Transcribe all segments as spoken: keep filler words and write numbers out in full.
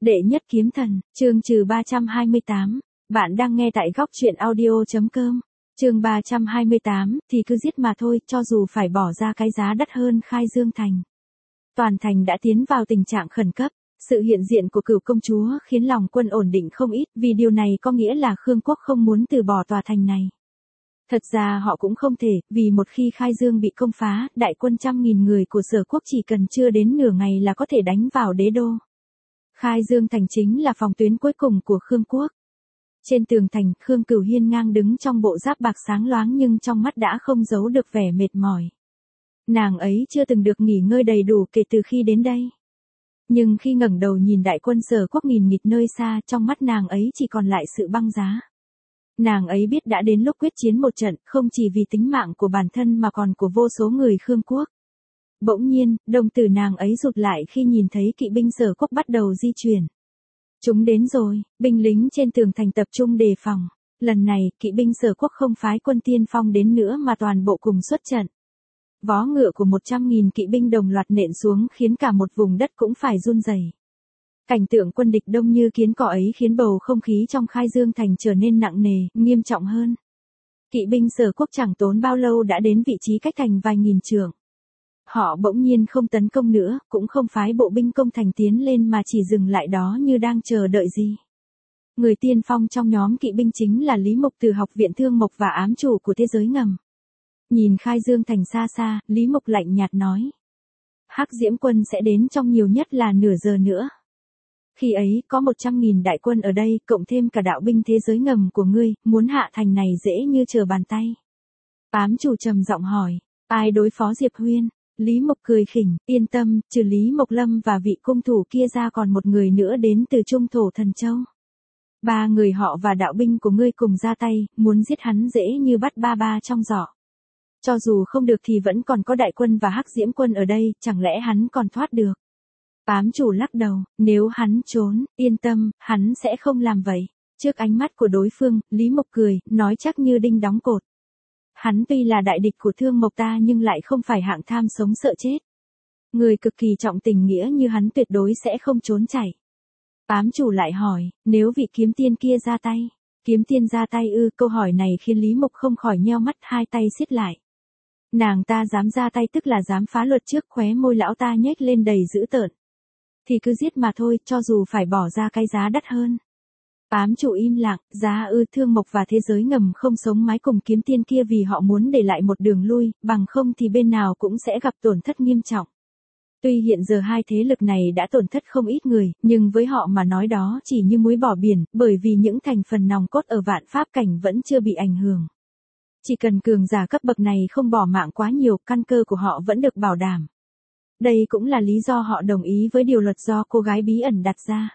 Đệ nhất kiếm thần, chương trừ ba trăm hai mươi tám. Bạn đang nghe tại góc truyện audio.com. Chương ba trăm hai mươi tám, thì cứ giết mà thôi, cho dù phải bỏ ra cái giá đắt hơn khai Dương thành. Toàn thành đã tiến vào tình trạng khẩn cấp. Sự hiện diện của Cửu công chúa khiến lòng quân ổn định không ít, vì điều này có nghĩa là Khương quốc không muốn từ bỏ tòa thành này. Thật ra họ cũng không thể, vì một khi Khai Dương bị công phá, đại quân trăm nghìn người của Sở quốc chỉ cần chưa đến nửa ngày là có thể đánh vào đế đô. Khai Dương thành chính là phòng tuyến cuối cùng của Khương quốc. Trên tường thành, Khương Cửu hiên ngang đứng trong bộ giáp bạc sáng loáng nhưng trong mắt đã không giấu được vẻ mệt mỏi. Nàng ấy chưa từng được nghỉ ngơi đầy đủ kể từ khi đến đây. Nhưng khi ngẩng đầu nhìn đại quân Sở quốc nghìn nghịt nơi xa, trong mắt nàng ấy chỉ còn lại sự băng giá. Nàng ấy biết đã đến lúc quyết chiến một trận, không chỉ vì tính mạng của bản thân mà còn của vô số người Khương quốc. Bỗng nhiên, đồng tử nàng ấy rụt lại khi nhìn thấy kỵ binh Sở quốc bắt đầu di chuyển. Chúng đến rồi, binh lính trên tường thành tập trung đề phòng. Lần này, kỵ binh Sở quốc không phái quân tiên phong đến nữa mà toàn bộ cùng xuất trận. Vó ngựa của một trăm nghìn kỵ binh đồng loạt nện xuống khiến cả một vùng đất cũng phải run rẩy. Cảnh tượng quân địch đông như kiến cỏ ấy khiến bầu không khí trong Khai Dương thành trở nên nặng nề, nghiêm trọng hơn. Kỵ binh Sở quốc chẳng tốn bao lâu đã đến vị trí cách thành vài nghìn trượng. Họ bỗng nhiên không tấn công nữa, cũng không phái bộ binh công thành tiến lên mà chỉ dừng lại đó như đang chờ đợi gì. Người tiên phong trong nhóm kỵ binh chính là Lý Mục từ Học viện Thương Mộc và ám chủ của thế giới ngầm. Nhìn Khai Dương thành xa xa, Lý Mục lạnh nhạt nói. Hắc Diễm quân sẽ đến trong nhiều nhất là nửa giờ nữa. Khi ấy, có một trăm nghìn đại quân ở đây, cộng thêm cả đạo binh thế giới ngầm của ngươi, muốn hạ thành này dễ như trở bàn tay. Ám chủ trầm giọng hỏi, ai đối phó Diệp Huyên? Lý Mục cười khỉnh, yên tâm, trừ Lý Mộc Lâm và vị cung thủ kia ra còn một người nữa đến từ Trung Thổ Thần Châu. Ba người họ và đạo binh của ngươi cùng ra tay, muốn giết hắn dễ như bắt ba ba trong giỏ. Cho dù không được thì vẫn còn có đại quân và Hắc Diễm quân ở đây, chẳng lẽ hắn còn thoát được? Ám chủ lắc đầu, nếu hắn trốn, yên tâm, hắn sẽ không làm vậy. Trước ánh mắt của đối phương, Lý Mộc cười, nói chắc như đinh đóng cột. Hắn tuy là đại địch của Thương Mộc ta nhưng lại không phải hạng tham sống sợ chết. Người cực kỳ trọng tình nghĩa như hắn tuyệt đối sẽ không trốn chạy. Ám chủ lại hỏi, nếu vị kiếm tiên kia ra tay. Kiếm tiên ra tay ư, câu hỏi này khiến Lý Mộc không khỏi nheo mắt, hai tay siết lại. Nàng ta dám ra tay tức là dám phá luật trước, khóe môi lão ta nhếch lên đầy dữ tợn. Thì cứ giết mà thôi, cho dù phải bỏ ra cái giá đắt hơn. Ám chủ im lặng, giá ư, Thương Mộc và thế giới ngầm không sống mái cùng kiếm tiên kia vì họ muốn để lại một đường lui, bằng không thì bên nào cũng sẽ gặp tổn thất nghiêm trọng. Tuy hiện giờ hai thế lực này đã tổn thất không ít người, nhưng với họ mà nói đó chỉ như muối bỏ biển, bởi vì những thành phần nòng cốt ở Vạn Pháp cảnh vẫn chưa bị ảnh hưởng. Chỉ cần cường giả cấp bậc này không bỏ mạng quá nhiều, căn cơ của họ vẫn được bảo đảm. Đây cũng là lý do họ đồng ý với điều luật do cô gái bí ẩn đặt ra.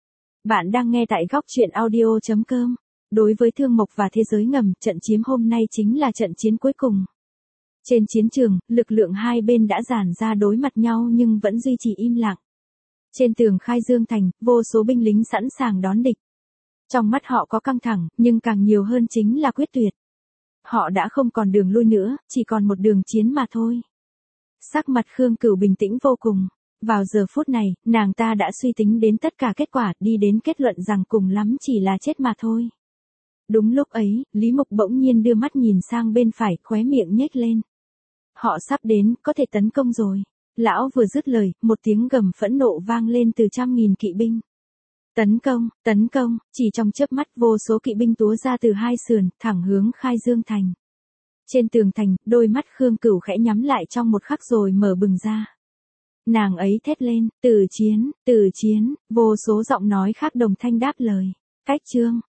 Bạn đang nghe tại góc truyện audio.com. Đối với Thương Mộc và thế giới ngầm, trận chiếm hôm nay chính là trận chiến cuối cùng. Trên chiến trường, lực lượng hai bên đã dàn ra đối mặt nhau nhưng vẫn duy trì im lặng. Trên tường Khai Dương thành, vô số binh lính sẵn sàng đón địch. Trong mắt họ có căng thẳng, nhưng càng nhiều hơn chính là quyết tuyệt. Họ đã không còn đường lui nữa, chỉ còn một đường chiến mà thôi. Sắc mặt Khương Cửu bình tĩnh vô cùng. Vào giờ phút này, nàng ta đã suy tính đến tất cả kết quả, đi đến kết luận rằng cùng lắm chỉ là chết mà thôi. Đúng lúc ấy, Lý Mục bỗng nhiên đưa mắt nhìn sang bên phải, khóe miệng nhếch lên. Họ sắp đến, có thể tấn công rồi. Lão vừa dứt lời, một tiếng gầm phẫn nộ vang lên từ trăm nghìn kỵ binh. Tấn công, tấn công, chỉ trong chớp mắt vô số kỵ binh túa ra từ hai sườn, thẳng hướng Khai Dương thành. Trên tường thành, đôi mắt Khương Cửu khẽ nhắm lại trong một khắc rồi mở bừng ra. Nàng ấy thét lên, tử chiến, tử chiến, vô số giọng nói khác đồng thanh đáp lời. Cách chương,